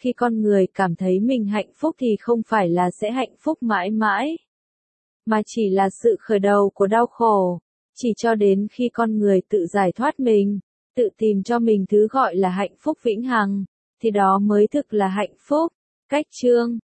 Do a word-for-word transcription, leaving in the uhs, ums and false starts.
Khi con người cảm thấy mình hạnh phúc thì không phải là sẽ hạnh phúc mãi mãi, mà chỉ là sự khởi đầu của đau khổ. Chỉ cho đến khi con người tự giải thoát mình, tự tìm cho mình thứ gọi là hạnh phúc vĩnh hằng, thì đó mới thực là hạnh phúc. Cách chương